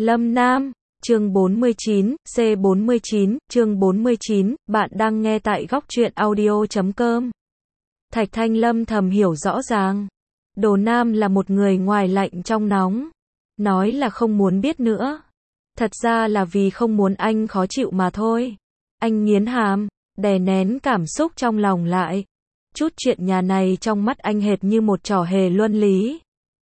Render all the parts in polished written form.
Lâm Nam, chương 49, C49, chương 49, bạn đang nghe tại góc truyện audio.com. Thạch Thanh Lâm thầm hiểu rõ ràng. Đồ Nam là một người ngoài lạnh trong nóng. Nói là không muốn biết nữa. Thật ra là vì không muốn anh khó chịu mà thôi. Anh nghiến hàm, đè nén cảm xúc trong lòng lại. Chút chuyện nhà này trong mắt anh hệt như một trò hề luân lý.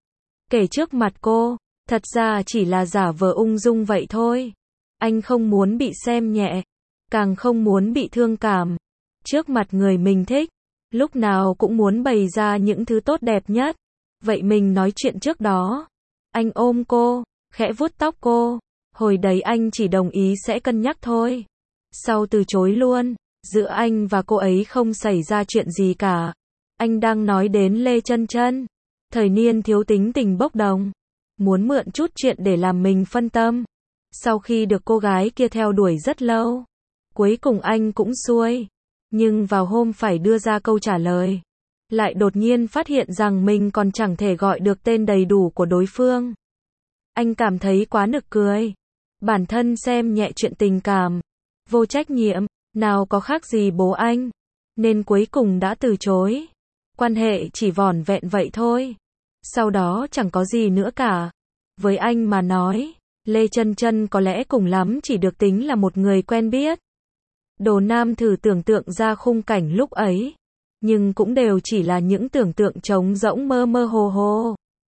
Kể trước mặt cô, thật ra chỉ là giả vờ ung dung vậy thôi. Anh không muốn bị xem nhẹ, càng không muốn bị thương cảm. Trước mặt người mình thích, lúc nào cũng muốn bày ra những thứ tốt đẹp nhất. Vậy mình nói chuyện trước đó. Anh ôm cô, khẽ vuốt tóc cô. Hồi đấy anh chỉ đồng ý sẽ cân nhắc thôi. Sau từ chối luôn. Giữa anh và cô ấy không xảy ra chuyện gì cả. Anh đang nói đến Lê Chân Chân. Thời niên thiếu tính tình bốc đồng. Muốn mượn chút chuyện để làm mình phân tâm. Sau khi được cô gái kia theo đuổi rất lâu. Cuối cùng anh cũng xuôi. Nhưng vào hôm phải đưa ra câu trả lời. Lại đột nhiên phát hiện rằng mình còn chẳng thể gọi được tên đầy đủ của đối phương. Anh cảm thấy quá nực cười. Bản thân xem nhẹ chuyện tình cảm. Vô trách nhiệm. Nào có khác gì bố anh. Nên cuối cùng đã từ chối. Quan hệ chỉ vỏn vẹn vậy thôi. Sau đó chẳng có gì nữa cả. Với anh mà nói, Lê Chân Chân có lẽ cùng lắm chỉ được tính là một người quen biết. Đồ Nam thử tưởng tượng ra khung cảnh lúc ấy. Nhưng cũng đều chỉ là những tưởng tượng trống rỗng mơ mơ hồ hồ.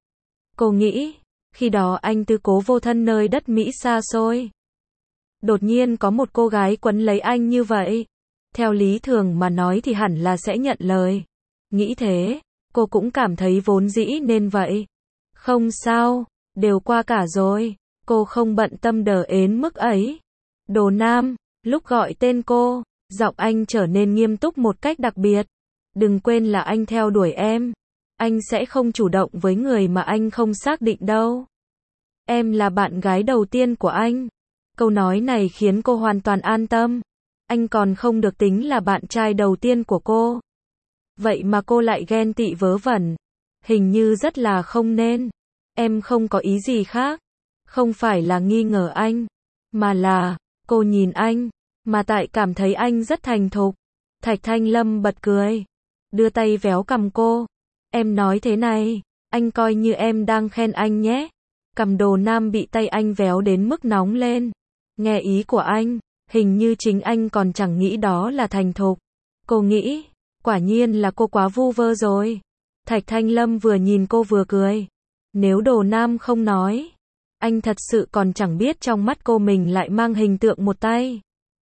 Cô nghĩ, khi đó anh tư cố vô thân nơi đất Mỹ xa xôi. Đột nhiên có một cô gái quấn lấy anh như vậy. Theo lý thường mà nói thì hẳn là sẽ nhận lời. Nghĩ thế, cô cũng cảm thấy vốn dĩ nên vậy. Không sao, đều qua cả rồi. Cô không bận tâm đờ ến mức ấy. Đồ Nam, lúc gọi tên cô, giọng anh trở nên nghiêm túc một cách đặc biệt. Đừng quên là anh theo đuổi em. Anh sẽ không chủ động với người mà anh không xác định đâu. Em là bạn gái đầu tiên của anh. Câu nói này khiến cô hoàn toàn an tâm. Anh còn không được tính là bạn trai đầu tiên của cô. Vậy mà cô lại ghen tị vớ vẩn. Hình như rất là không nên. Em không có ý gì khác. Không phải là nghi ngờ anh. Mà là, cô nhìn anh. Mà tại cảm thấy anh rất thành thục. Thạch Thanh Lâm bật cười. Đưa tay véo cằm cô. Em nói thế này. Anh coi như em đang khen anh nhé. Cằm Đồ Nam bị tay anh véo đến mức nóng lên. Nghe ý của anh. Hình như chính anh còn chẳng nghĩ đó là thành thục. Cô nghĩ. Quả nhiên là cô quá vu vơ rồi. Thạch Thanh Lâm vừa nhìn cô vừa cười. Nếu Đồ Nam không nói, anh thật sự còn chẳng biết trong mắt cô mình lại mang hình tượng một tay.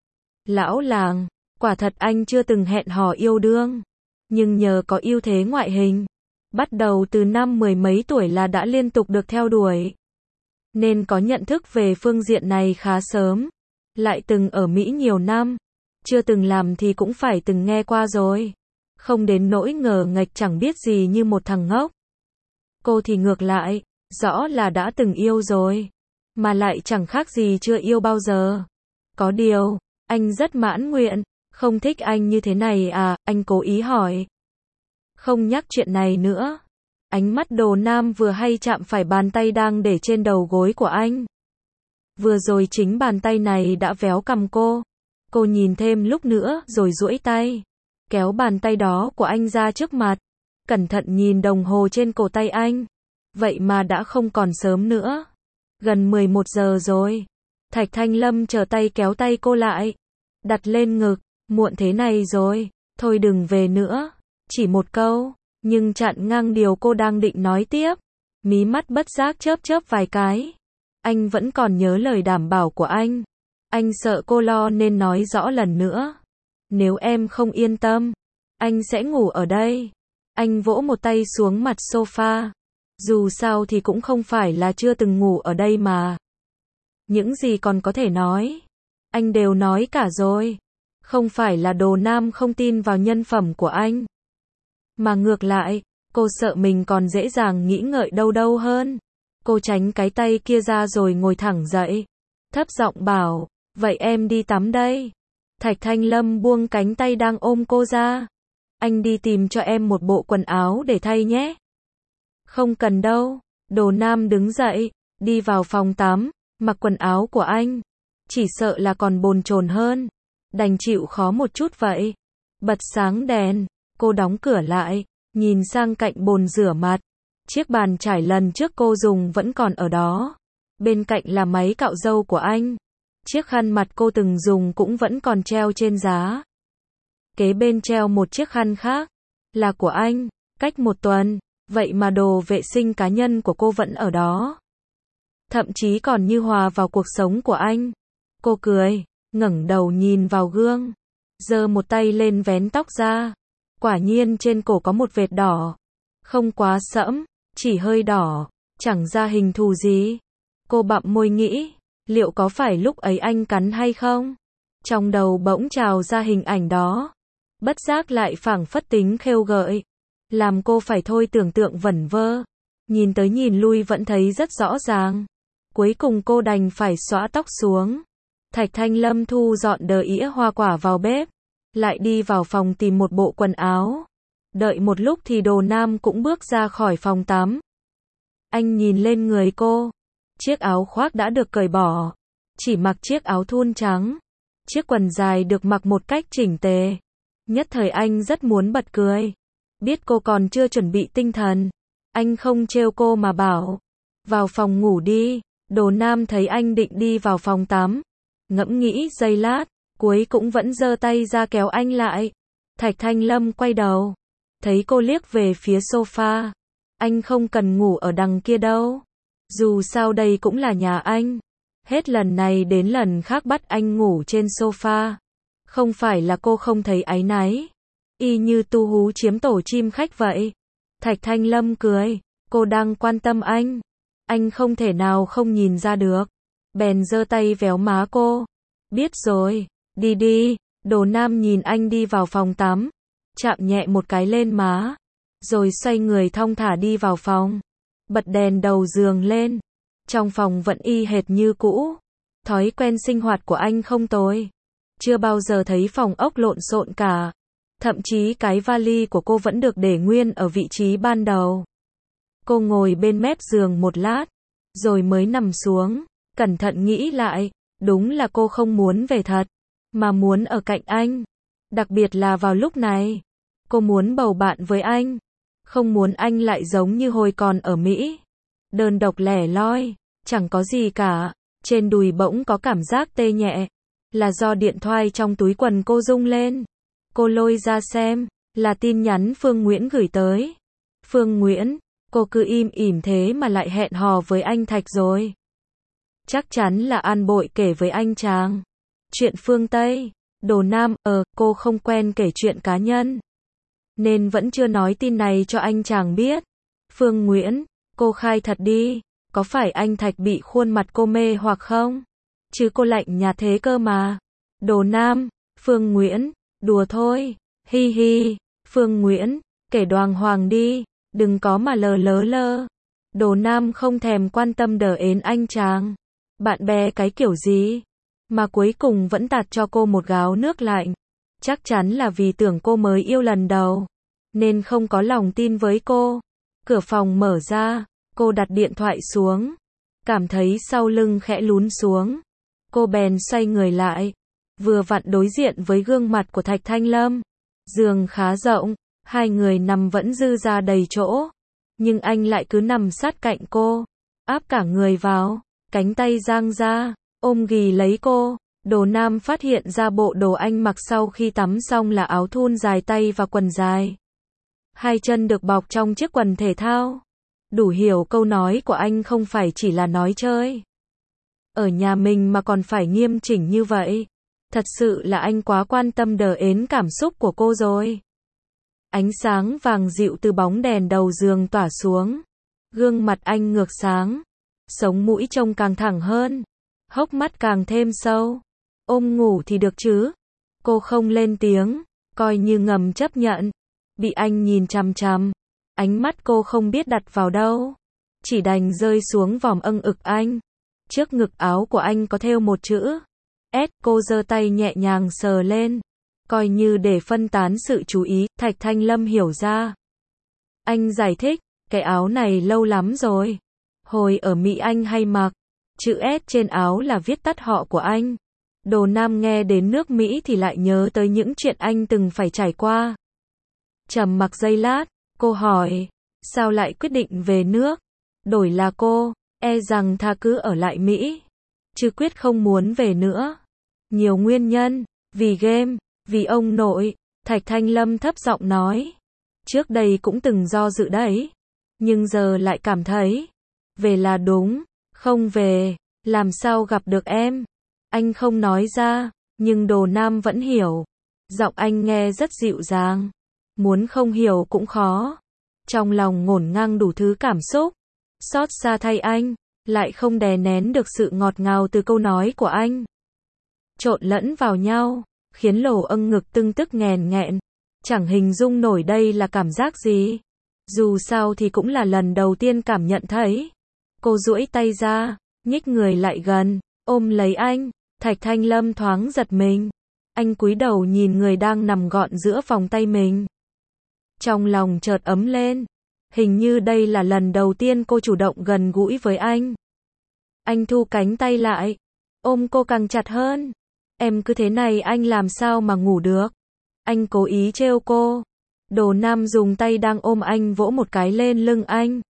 Lão làng, quả thật anh chưa từng hẹn hò yêu đương. Nhưng nhờ có ưu thế ngoại hình, bắt đầu từ năm 10 mấy tuổi là đã liên tục được theo đuổi. Nên có nhận thức về phương diện này khá sớm. Lại từng ở Mỹ nhiều năm. Chưa từng làm thì cũng phải từng nghe qua rồi. Không đến nỗi ngờ nghệch chẳng biết gì như một thằng ngốc. Cô thì ngược lại, rõ là đã từng yêu rồi. Mà lại chẳng khác gì chưa yêu bao giờ. Có điều, anh rất mãn nguyện. Không thích anh như thế này à, anh cố ý hỏi. Không nhắc chuyện này nữa. Ánh mắt Đồ Nam vừa hay chạm phải bàn tay đang để trên đầu gối của anh. Vừa rồi chính bàn tay này đã véo cằm cô. Cô nhìn thêm lúc nữa rồi duỗi tay. Kéo bàn tay đó của anh ra trước mặt. Cẩn thận nhìn đồng hồ trên cổ tay anh. Vậy mà đã không còn sớm nữa. Gần 11 giờ rồi. Thạch Thanh Lâm trở tay kéo tay cô lại. Đặt lên ngực. Muộn thế này rồi. Thôi đừng về nữa. Chỉ một câu. Nhưng chặn ngang điều cô đang định nói tiếp. Mí mắt bất giác chớp chớp vài cái. Anh vẫn còn nhớ lời đảm bảo của anh. Anh sợ cô lo nên nói rõ lần nữa. Nếu em không yên tâm, anh sẽ ngủ ở đây. Anh vỗ một tay xuống mặt sofa. Dù sao thì cũng không phải là chưa từng ngủ ở đây mà. Những gì còn có thể nói, anh đều nói cả rồi. Không phải là Đồ Nam không tin vào nhân phẩm của anh. Mà ngược lại, cô sợ mình còn dễ dàng nghĩ ngợi đâu hơn. Cô tránh cái tay kia ra rồi ngồi thẳng dậy. Thấp giọng bảo, vậy em đi tắm đây. Thạch Thanh Lâm buông cánh tay đang ôm cô ra. Anh đi tìm cho em một bộ quần áo để thay nhé. Không cần đâu. Đồ Nam đứng dậy, đi vào phòng tắm. Mặc quần áo của anh, chỉ sợ là còn bồn chồn hơn. Đành chịu khó một chút vậy. Bật sáng đèn, cô đóng cửa lại, nhìn sang cạnh bồn rửa mặt. Chiếc bàn chải lần trước cô dùng vẫn còn ở đó. Bên cạnh là máy cạo râu của anh. Chiếc khăn mặt cô từng dùng cũng vẫn còn treo trên giá. Kế bên treo một chiếc khăn khác, là của anh, cách một tuần, vậy mà đồ vệ sinh cá nhân của cô vẫn ở đó. Thậm chí còn như hòa vào cuộc sống của anh. Cô cười, ngẩng đầu nhìn vào gương, giơ một tay lên vén tóc ra. Quả nhiên trên cổ có một vệt đỏ. Không quá sẫm, chỉ hơi đỏ, chẳng ra hình thù gì. Cô bặm môi nghĩ, liệu có phải lúc ấy anh cắn hay không? Trong đầu bỗng trào ra hình ảnh đó. Bất giác lại phảng phất tính khêu gợi, làm cô phải thôi tưởng tượng vẩn vơ. Nhìn tới nhìn lui vẫn thấy rất rõ ràng. Cuối cùng cô đành phải xõa tóc xuống. Thạch Thanh Lâm thu dọn đờ ĩa hoa quả vào bếp, lại đi vào phòng tìm một bộ quần áo. Đợi một lúc thì Đồ Nam cũng bước ra khỏi phòng tắm. Anh nhìn lên người cô. Chiếc áo khoác đã được cởi bỏ, chỉ mặc chiếc áo thun trắng. Chiếc quần dài được mặc một cách chỉnh tề. Nhất thời anh rất muốn bật cười. Biết cô còn chưa chuẩn bị tinh thần, anh không trêu cô mà bảo, vào phòng ngủ đi. Đồ Nam thấy anh định đi vào phòng tắm, ngẫm nghĩ giây lát, cuối cũng vẫn giơ tay ra kéo anh lại. Thạch Thanh Lâm quay đầu, thấy cô liếc về phía sofa. Anh không cần ngủ ở đằng kia đâu. Dù sao đây cũng là nhà anh. Hết lần này đến lần khác bắt anh ngủ trên sofa. Không phải là cô không thấy áy náy. Y như tu hú chiếm tổ chim khách vậy. Thạch Thanh Lâm cười, cô đang quan tâm anh. Anh không thể nào không nhìn ra được. Bèn giơ tay véo má cô. Biết rồi, đi đi. Đồ Nam nhìn anh đi vào phòng tắm, chạm nhẹ một cái lên má, rồi xoay người thong thả đi vào phòng. Bật đèn đầu giường lên. Trong phòng vẫn y hệt như cũ. Thói quen sinh hoạt của anh không tồi. Chưa bao giờ thấy phòng ốc lộn xộn cả. Thậm chí cái vali của cô vẫn được để nguyên ở vị trí ban đầu. Cô ngồi bên mép giường một lát, rồi mới nằm xuống, cẩn thận nghĩ lại, đúng là cô không muốn về thật, mà muốn ở cạnh anh. Đặc biệt là vào lúc này, cô muốn bầu bạn với anh, không muốn anh lại giống như hồi còn ở Mỹ. Đơn độc lẻ loi, chẳng có gì cả, trên đùi bỗng có cảm giác tê nhẹ, là do điện thoại trong túi quần cô rung lên. Cô lôi ra xem, là tin nhắn Phương Nguyễn gửi tới. Phương Nguyễn, cô cứ im ỉm thế mà lại hẹn hò với anh Thạch rồi. Chắc chắn là An Bội kể với anh chàng. Chuyện phương Tây. Đồ Nam, cô không quen kể chuyện cá nhân, nên vẫn chưa nói tin này cho anh chàng biết. Phương Nguyễn, cô khai thật đi, có phải anh Thạch bị khuôn mặt cô mê hoặc không? Chứ cô lạnh nhạt thế cơ mà. Đồ Nam, Phương Nguyễn, đùa thôi, hi hi. Phương Nguyễn, kể đoàng hoàng đi, đừng có mà lơ. Đồ Nam không thèm quan tâm đờ ến anh chàng. Bạn bè cái kiểu gì? Mà cuối cùng vẫn tạt cho cô một gáo nước lạnh. Chắc chắn là vì tưởng cô mới yêu lần đầu, nên không có lòng tin với cô. Cửa phòng mở ra, cô đặt điện thoại xuống, cảm thấy sau lưng khẽ lún xuống. Cô bèn xoay người lại, vừa vặn đối diện với gương mặt của Thạch Thanh Lâm. Giường khá rộng, hai người nằm vẫn dư ra đầy chỗ, nhưng anh lại cứ nằm sát cạnh cô, áp cả người vào, cánh tay dang ra, ôm ghì lấy cô. Đồ Nam phát hiện ra bộ đồ anh mặc sau khi tắm xong là áo thun dài tay và quần dài. Hai chân được bọc trong chiếc quần thể thao. Đủ hiểu câu nói của anh không phải chỉ là nói chơi. Ở nhà mình mà còn phải nghiêm chỉnh như vậy. Thật sự là anh quá quan tâm đờ ến cảm xúc của cô rồi. Ánh sáng vàng dịu từ bóng đèn đầu giường tỏa xuống. Gương mặt anh ngược sáng. Sống mũi trông càng thẳng hơn. Hốc mắt càng thêm sâu. Ôm ngủ thì được chứ. Cô không lên tiếng, coi như ngầm chấp nhận. Bị anh nhìn chằm chằm, ánh mắt cô không biết đặt vào đâu, chỉ đành rơi xuống vòm âng ực anh. Trước ngực áo của anh có thêu một chữ S. Cô giơ tay nhẹ nhàng sờ lên, coi như để phân tán sự chú ý. Thạch Thanh Lâm hiểu ra. Anh giải thích, cái áo này lâu lắm rồi, hồi ở Mỹ anh hay mặc, Chữ S trên áo là viết tắt họ của anh. Đồ Nam nghe đến nước Mỹ thì lại nhớ tới những chuyện anh từng phải trải qua. Trầm mặc giây lát, cô hỏi, sao lại quyết định về nước? Đổi là cô, e rằng thà cứ ở lại Mỹ, chứ quyết không muốn về nữa. Nhiều nguyên nhân, vì game, vì ông nội, Thạch Thanh Lâm thấp giọng nói. Trước đây cũng từng do dự đấy, nhưng giờ lại cảm thấy, về là đúng, không về, làm sao gặp được em. Anh không nói ra, nhưng Đồ Nam vẫn hiểu. Giọng anh nghe rất dịu dàng, muốn không hiểu cũng khó. Trong lòng ngổn ngang đủ thứ cảm xúc, xót xa thay anh, lại không đè nén được sự ngọt ngào từ câu nói của anh. Trộn lẫn vào nhau, khiến lỗ âng ngực tưng tức nghẹn nghẹn. Chẳng hình dung nổi đây là cảm giác gì. Dù sao thì cũng là lần đầu tiên cảm nhận thấy. Cô duỗi tay ra, nhích người lại gần, ôm lấy anh. Thạch Thanh Lâm thoáng giật mình. Anh cúi đầu nhìn người đang nằm gọn giữa vòng tay mình. Trong lòng chợt ấm lên. Hình như đây là lần đầu tiên cô chủ động gần gũi với anh. Anh thu cánh tay lại, ôm cô càng chặt hơn. Em cứ thế này anh làm sao mà ngủ được? Anh cố ý trêu cô. Đồ Nam dùng tay đang ôm anh vỗ một cái lên lưng anh.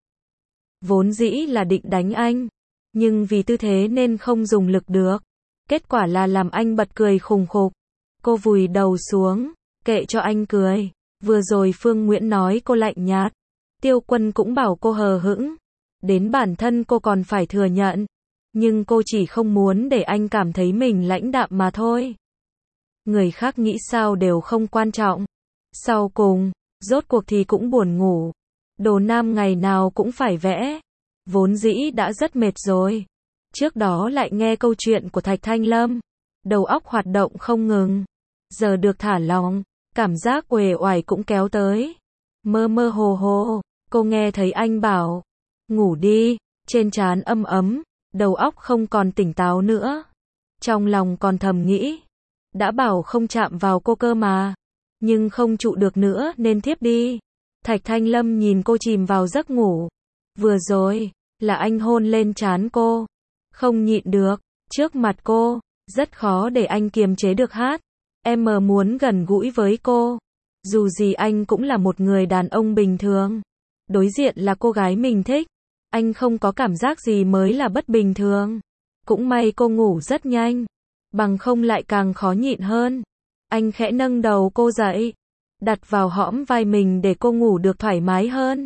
Vốn dĩ là định đánh anh, nhưng vì tư thế nên không dùng lực được. Kết quả là làm anh bật cười khùng khục. Cô vùi đầu xuống, kệ cho anh cười. Vừa rồi Phương Nguyễn nói cô lạnh nhạt. Tiêu Quân cũng bảo cô hờ hững. Đến bản thân cô còn phải thừa nhận. Nhưng cô chỉ không muốn để anh cảm thấy mình lãnh đạm mà thôi. Người khác nghĩ sao đều không quan trọng. Sau cùng, rốt cuộc thì cũng buồn ngủ. Đồ Nam ngày nào cũng phải vẽ. Vốn dĩ đã rất mệt rồi. Trước đó lại nghe câu chuyện của Thạch Thanh Lâm. Đầu óc hoạt động không ngừng. Giờ được thả lỏng, cảm giác uể oải cũng kéo tới. Mơ mơ hồ hồ, cô nghe thấy anh bảo, ngủ đi, trên trán ấm ấm, đầu óc không còn tỉnh táo nữa. Trong lòng còn thầm nghĩ, đã bảo không chạm vào cô cơ mà, nhưng không trụ được nữa nên thiếp đi. Thạch Thanh Lâm nhìn cô chìm vào giấc ngủ. Vừa rồi, là anh hôn lên trán cô. Không nhịn được, trước mặt cô, rất khó để anh kiềm chế được hát. Em muốn gần gũi với cô. Dù gì anh cũng là một người đàn ông bình thường. Đối diện là cô gái mình thích. Anh không có cảm giác gì mới là bất bình thường. Cũng may cô ngủ rất nhanh. Bằng không lại càng khó nhịn hơn. Anh khẽ nâng đầu cô dậy. Đặt vào hõm vai mình để cô ngủ được thoải mái hơn.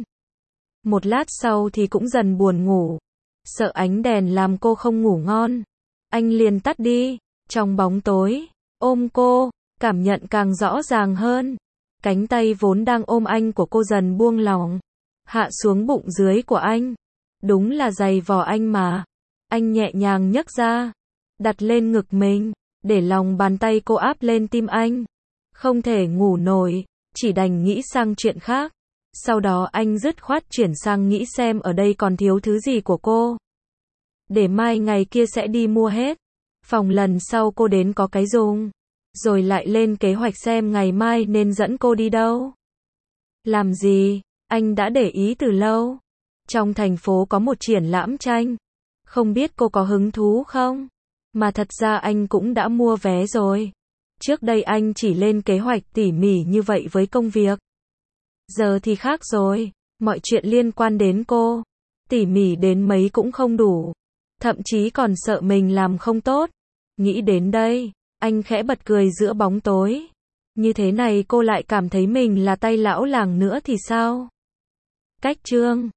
Một lát sau thì cũng dần buồn ngủ. Sợ ánh đèn làm cô không ngủ ngon. Anh liền tắt đi. Trong bóng tối, ôm cô, cảm nhận càng rõ ràng hơn. Cánh tay vốn đang ôm anh của cô dần buông lỏng. Hạ xuống bụng dưới của anh. Đúng là giày vò anh mà. Anh nhẹ nhàng nhấc ra. Đặt lên ngực mình. Để lòng bàn tay cô áp lên tim anh. Không thể ngủ nổi. Chỉ đành nghĩ sang chuyện khác. Sau đó anh dứt khoát chuyển sang nghĩ xem ở đây còn thiếu thứ gì của cô. Để mai ngày kia sẽ đi mua hết. Phòng lần sau cô đến có cái dùng. Rồi lại lên kế hoạch xem ngày mai nên dẫn cô đi đâu. Làm gì, anh đã để ý từ lâu. Trong thành phố có một triển lãm tranh. Không biết cô có hứng thú không? Mà thật ra anh cũng đã mua vé rồi. Trước đây anh chỉ lên kế hoạch tỉ mỉ như vậy với công việc. Giờ thì khác rồi, mọi chuyện liên quan đến cô. Tỉ mỉ đến mấy cũng không đủ. Thậm chí còn sợ mình làm không tốt. Nghĩ đến đây, anh khẽ bật cười giữa bóng tối. Như thế này cô lại cảm thấy mình là tay lão làng nữa thì sao? Cách chương